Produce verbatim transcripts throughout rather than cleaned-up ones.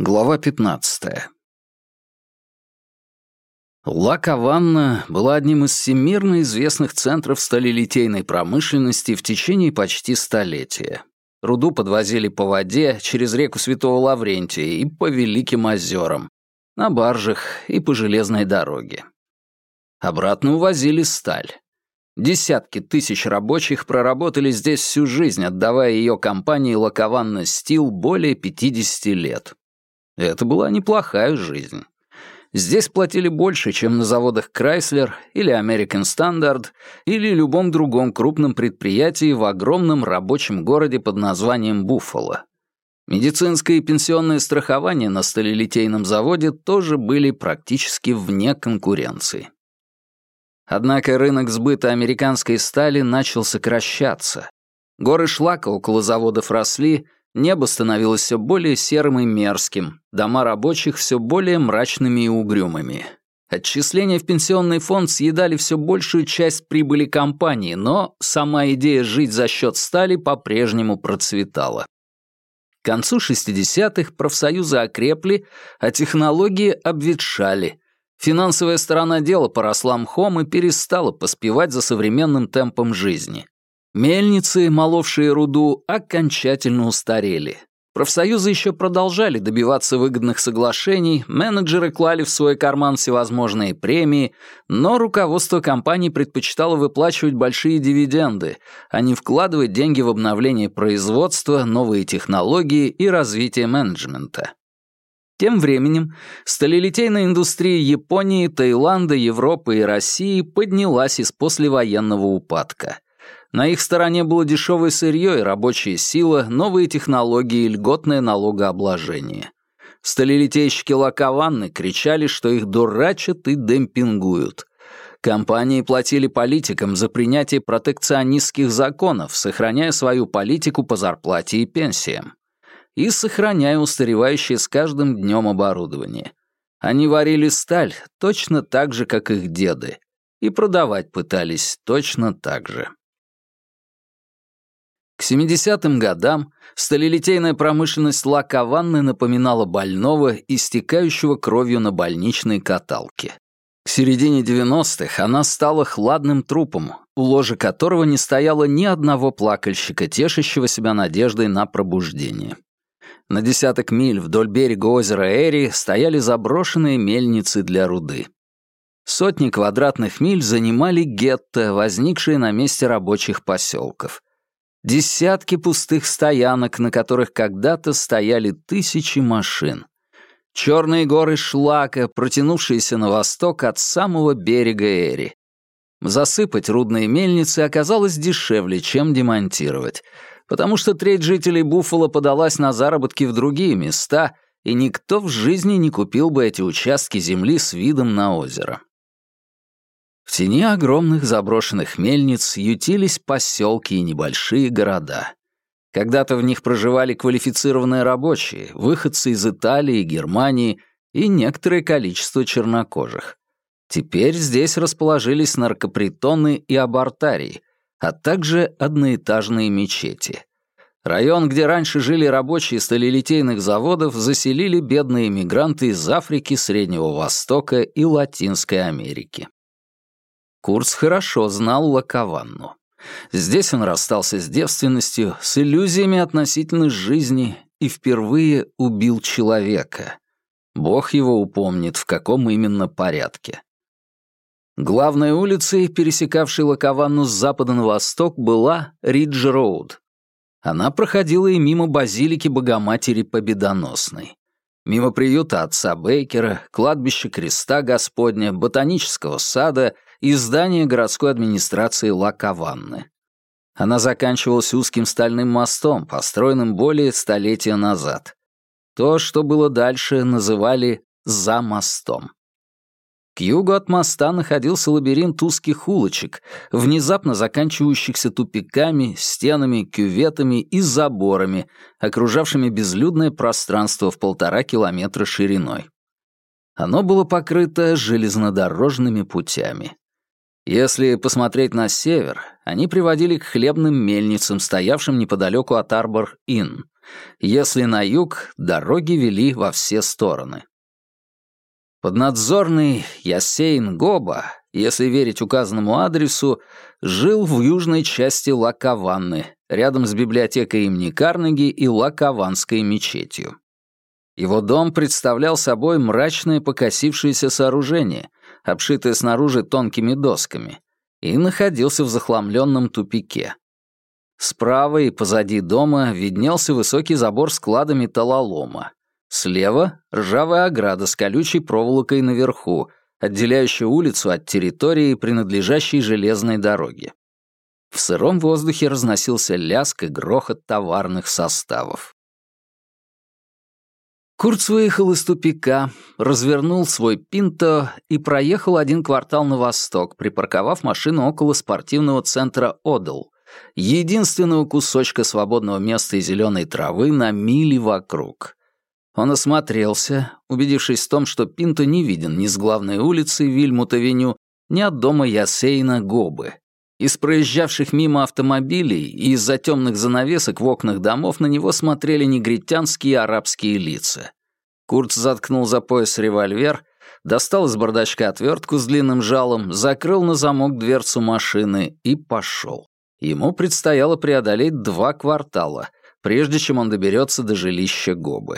Глава пятнадцатая. Ла-Каванна была одним из всемирно известных центров сталелитейной промышленности в течение почти столетия. Руду подвозили по воде через реку Святого Лаврентия и по Великим озерам, на баржах и по железной дороге. Обратно увозили сталь. Десятки тысяч рабочих проработали здесь всю жизнь, отдавая ее компании Ла-Каванна Стил более пятидесяти лет. Это была неплохая жизнь. Здесь платили больше, чем на заводах Chrysler или American Standard или любом другом крупном предприятии в огромном рабочем городе под названием Буффало. Медицинское и пенсионное страхование на сталелитейном заводе тоже были практически вне конкуренции. Однако рынок сбыта американской стали начал сокращаться. Горы шлака около заводов росли, небо становилось все более серым и мерзким, дома рабочих все более мрачными и угрюмыми. Отчисления в пенсионный фонд съедали все большую часть прибыли компании, но сама идея жить за счет стали по-прежнему процветала. К концу шестидесятых профсоюзы окрепли, а технологии обветшали. Финансовая сторона дела поросла мхом и перестала поспевать за современным темпом жизни. Мельницы, моловшие руду, окончательно устарели. Профсоюзы еще продолжали добиваться выгодных соглашений, менеджеры клали в свой карман всевозможные премии, но руководство компаний предпочитало выплачивать большие дивиденды, а не вкладывать деньги в обновление производства, новые технологии и развитие менеджмента. Тем временем сталелитейная индустрия Японии, Таиланда, Европы и России поднялась из послевоенного упадка. На их стороне было дешевое сырье и рабочая сила, новые технологии и льготное налогообложение. Сталелитейщики Ла-Каванны кричали, что их дурачат и демпингуют. Компании платили политикам за принятие протекционистских законов, сохраняя свою политику по зарплате и пенсиям. И сохраняя устаревающее с каждым днем оборудование. Они варили сталь точно так же, как их деды, и продавать пытались точно так же. К семидесятым годам сталелитейная промышленность Ла-Каванны напоминала больного, истекающего кровью на больничной каталке. К середине девяностых она стала хладным трупом, у ложа которого не стояло ни одного плакальщика, тешащего себя надеждой на пробуждение. На десяток миль вдоль берега озера Эри стояли заброшенные мельницы для руды. Сотни квадратных миль занимали гетто, возникшие на месте рабочих поселков. Десятки пустых стоянок, на которых когда-то стояли тысячи машин. Черные горы шлака, протянувшиеся на восток от самого берега Эри. Засыпать рудные мельницы оказалось дешевле, чем демонтировать, потому что треть жителей Буффало подалась на заработки в другие места, и никто в жизни не купил бы эти участки земли с видом на озеро. В тени огромных заброшенных мельниц ютились поселки и небольшие города. Когда-то в них проживали квалифицированные рабочие, выходцы из Италии, Германии и некоторое количество чернокожих. Теперь здесь расположились наркопритоны и абортарии, а также одноэтажные мечети. Район, где раньше жили рабочие сталелитейных заводов, заселили бедные эмигранты из Африки, Среднего Востока и Латинской Америки. Курц хорошо знал Ла-Каванну. Здесь он расстался с девственностью, с иллюзиями относительно жизни и впервые убил человека. Бог его упомнит, в каком именно порядке. Главной улицей, пересекавшей Ла-Каванну с запада на восток, была Ридж-Роуд. Она проходила и мимо базилики Богоматери Победоносной. Мимо приюта отца Бейкера, кладбища Креста Господня, ботанического сада и здания городской администрации Ла-Каванны. Она заканчивалась узким стальным мостом, построенным более столетия назад. То, что было дальше, называли «за мостом». К югу от моста находился лабиринт узких улочек, внезапно заканчивающихся тупиками, стенами, кюветами и заборами, окружавшими безлюдное пространство в полтора километра шириной. Оно было покрыто железнодорожными путями. Если посмотреть на север, они приводили к хлебным мельницам, стоявшим неподалеку от Арбор-Инн. Если на юг, дороги вели во все стороны. Поднадзорный Ясейн Гоба, если верить указанному адресу, жил в южной части Лакаванны, рядом с библиотекой имени Карнеги и Лакаванской мечетью. Его дом представлял собой мрачное покосившееся сооружение, обшитое снаружи тонкими досками, и находился в захламленном тупике. Справа и позади дома виднелся высокий забор склада металлолома. Слева — ржавая ограда с колючей проволокой наверху, отделяющая улицу от территории, принадлежащей железной дороге. В сыром воздухе разносился лязг и грохот товарных составов. Курц выехал из тупика, развернул свой пинто и проехал один квартал на восток, припарковав машину около спортивного центра «Одл», единственного кусочка свободного места и зеленой травы на мили вокруг. Он осмотрелся, убедившись в том, что пинто не виден ни с главной улицы Вильмут-авеню, ни от дома Ясейна Гобы. Из проезжавших мимо автомобилей и из-за темных занавесок в окнах домов на него смотрели негритянские арабские лица. Курц заткнул за пояс револьвер, достал из бардачка отвертку с длинным жалом, закрыл на замок дверцу машины и пошел. Ему предстояло преодолеть два квартала, прежде чем он доберется до жилища Гобы.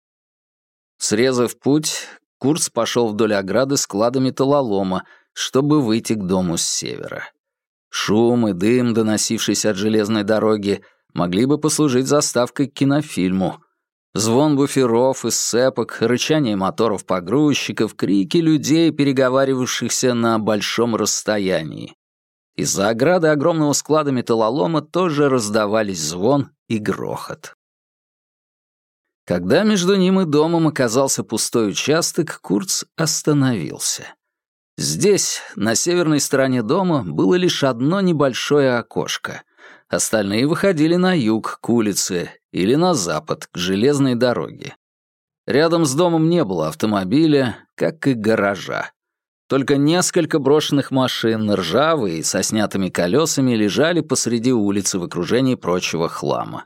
Срезав путь, Курц пошел вдоль ограды склада металлолома, чтобы выйти к дому с севера. Шум и дым, доносившийся от железной дороги, могли бы послужить заставкой к кинофильму. Звон буферов и сцепок, рычание моторов погрузчиков, крики людей, переговаривавшихся на большом расстоянии. Из-за ограды огромного склада металлолома тоже раздавались звон и грохот. Когда между ним и домом оказался пустой участок, Курц остановился. Здесь, на северной стороне дома, было лишь одно небольшое окошко. Остальные выходили на юг, к улице, или на запад, к железной дороге. Рядом с домом не было автомобиля, как и гаража. Только несколько брошенных машин, ржавые и со снятыми колесами, лежали посреди улицы в окружении прочего хлама.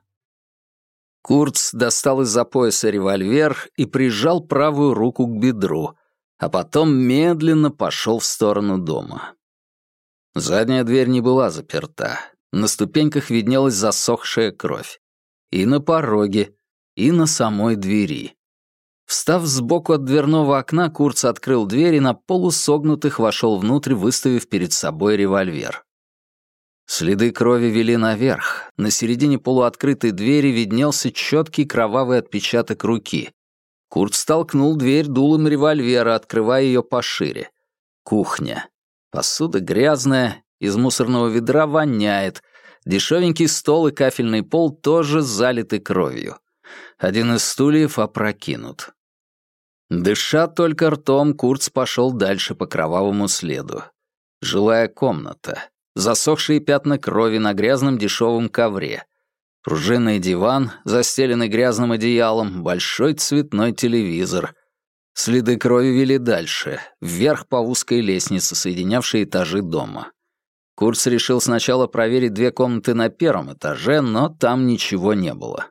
Курц достал из-за пояса револьвер и прижал правую руку к бедру, а потом медленно пошел в сторону дома. Задняя дверь не была заперта. На ступеньках виднелась засохшая кровь. И на пороге, и на самой двери. Встав сбоку от дверного окна, Курц открыл дверь и на полусогнутых вошел внутрь, выставив перед собой револьвер. Следы крови вели наверх. На середине полуоткрытой двери виднелся четкий кровавый отпечаток руки. Курц толкнул дверь дулом револьвера, открывая ее пошире. Кухня. Посуда грязная, из мусорного ведра воняет. Дешевенький стол и кафельный пол тоже залиты кровью. Один из стульев опрокинут. Дыша только ртом, Курц пошел дальше по кровавому следу. Жилая комната. Засохшие пятна крови на грязном дешевом ковре. Пружинный диван, застеленный грязным одеялом, большой цветной телевизор. Следы крови вели дальше, вверх по узкой лестнице, соединявшей этажи дома. Курц решил сначала проверить две комнаты на первом этаже, но там ничего не было.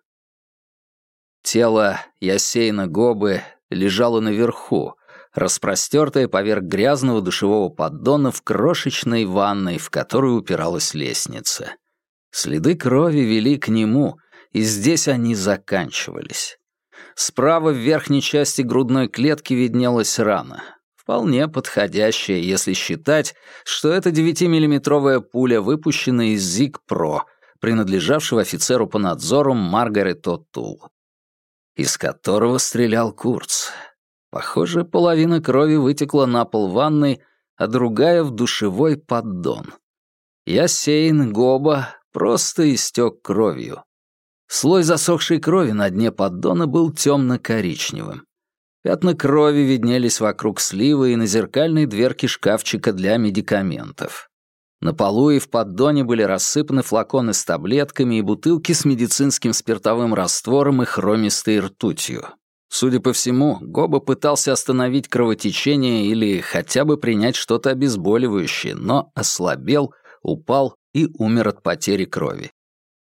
Тело Ясейна Гобы лежало наверху, распростёртое поверх грязного душевого поддона в крошечной ванной, в которую упиралась лестница. Следы крови вели к нему, и здесь они заканчивались. Справа в верхней части грудной клетки виднелась рана. Вполне подходящая, если считать, что это девятимиллиметровая пуля, выпущенная из Зиг-Про, принадлежавшего офицеру по надзору Маргарет О'Тул, из которого стрелял Курц. Похоже, половина крови вытекла на пол ванной, а другая — в душевой поддон. Ясейн Гоба просто истек кровью. Слой засохшей крови на дне поддона был темно-коричневым. Пятна крови виднелись вокруг слива и на зеркальной дверке шкафчика для медикаментов. На полу и в поддоне были рассыпаны флаконы с таблетками и бутылки с медицинским спиртовым раствором и хромистой ртутью. Судя по всему, Гоба пытался остановить кровотечение или хотя бы принять что-то обезболивающее, но ослабел, упал и умер от потери крови.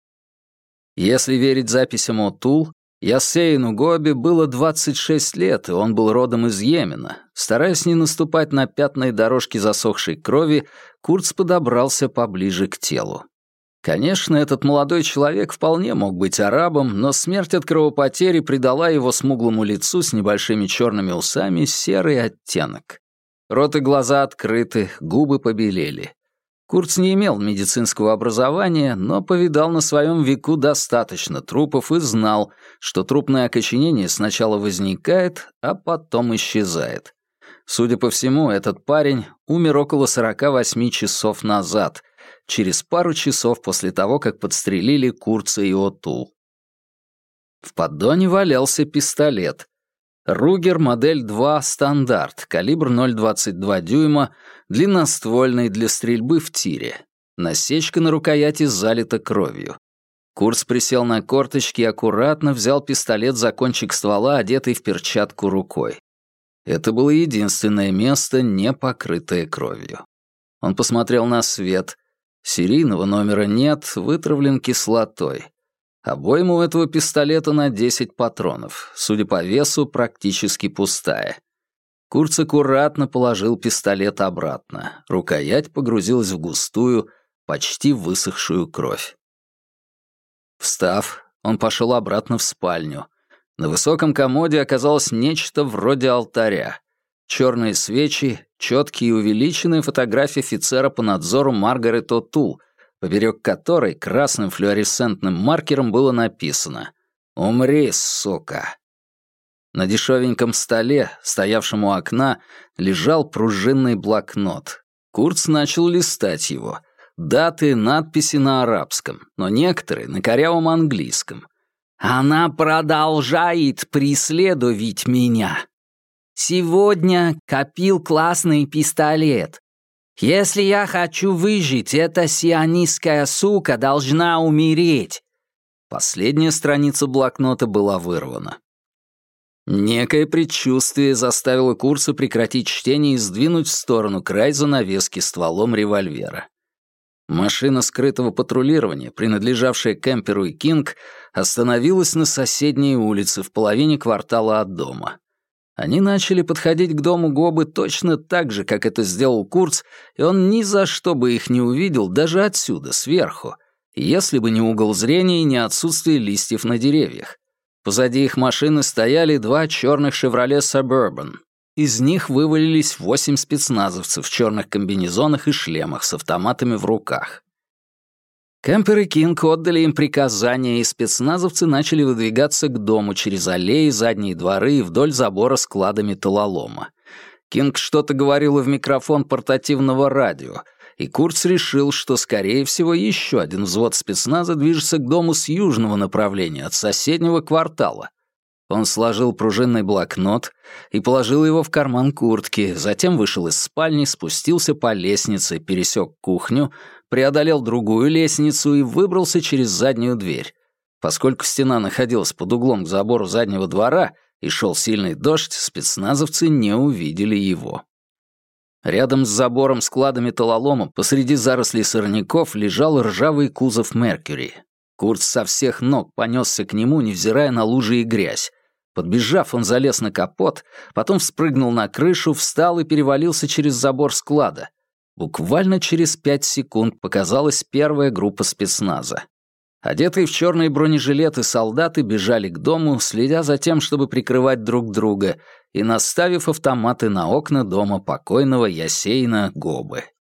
Если верить записям Отул, Ясейну Гобе было двадцать шесть лет, и он был родом из Йемена. Стараясь не наступать на пятна и дорожки засохшей крови, Курц подобрался поближе к телу. Конечно, этот молодой человек вполне мог быть арабом, но смерть от кровопотери придала его смуглому лицу с небольшими черными усами серый оттенок. Рот и глаза открыты, губы побелели. Курц не имел медицинского образования, но повидал на своем веку достаточно трупов и знал, что трупное окоченение сначала возникает, а потом исчезает. Судя по всему, этот парень умер около сорока восьми часов назад, через пару часов после того, как подстрелили Курца и Отул. В поддоне валялся пистолет. Ругер модель два стандарт, калибр ноль целых двадцать два дюйма, длинноствольный для стрельбы в тире. Насечка на рукояти залита кровью. Курц присел на корточки и аккуратно взял пистолет за кончик ствола, одетый в перчатку рукой. Это было единственное место, не покрытое кровью. Он посмотрел на свет. Серийного номера нет, вытравлен кислотой. Обойма у этого пистолета на десять патронов, судя по весу, практически пустая. Курц аккуратно положил пистолет обратно. Рукоять погрузилась в густую, почти высохшую кровь. Встав, он пошел обратно в спальню. На высоком комоде оказалось нечто вроде алтаря. Черные свечи, четкие и увеличенные фотографии офицера по надзору Маргарет Отул, поперек которой красным флуоресцентным маркером было написано «Умри, сука». На дешевеньком столе, стоявшем у окна, лежал пружинный блокнот. Курц начал листать его. Даты, надписи на арабском, но некоторые на корявом английском. «Она продолжает преследовать меня. Сегодня копил классный пистолет. Если я хочу выжить, эта сионистская сука должна умереть». Последняя страница блокнота была вырвана. Некое предчувствие заставило Курца прекратить чтение и сдвинуть в сторону край занавески стволом револьвера. Машина скрытого патрулирования, принадлежавшая Кемперу и Кинг, остановилась на соседней улице в половине квартала от дома. Они начали подходить к дому Гобы точно так же, как это сделал Курц, и он ни за что бы их не увидел даже отсюда, сверху, если бы не угол зрения и не отсутствие листьев на деревьях. Позади их машины стояли два черных «Шевроле Сабербан». Из них вывалились восемь спецназовцев в черных комбинезонах и шлемах с автоматами в руках. Кемпер и Кинг отдали им приказания, и спецназовцы начали выдвигаться к дому через аллеи, задние дворы и вдоль забора склада металлолома. Кинг что-то говорил в микрофон портативного радио, и Курц решил, что, скорее всего, еще один взвод спецназа движется к дому с южного направления, от соседнего квартала. Он сложил пружинный блокнот и положил его в карман куртки, затем вышел из спальни, спустился по лестнице, пересек кухню, преодолел другую лестницу и выбрался через заднюю дверь. Поскольку стена находилась под углом к забору заднего двора и шел сильный дождь, спецназовцы не увидели его. Рядом с забором склада металлолома посреди зарослей сорняков лежал ржавый кузов «Меркьюри». Курц со всех ног понесся к нему, невзирая на лужи и грязь. Подбежав, он залез на капот, потом вспрыгнул на крышу, встал и перевалился через забор склада. Буквально через пять секунд показалась первая группа спецназа. Одетые в черные бронежилеты солдаты бежали к дому, следя за тем, чтобы прикрывать друг друга, и наставив автоматы на окна дома покойного Ясейна Гобы.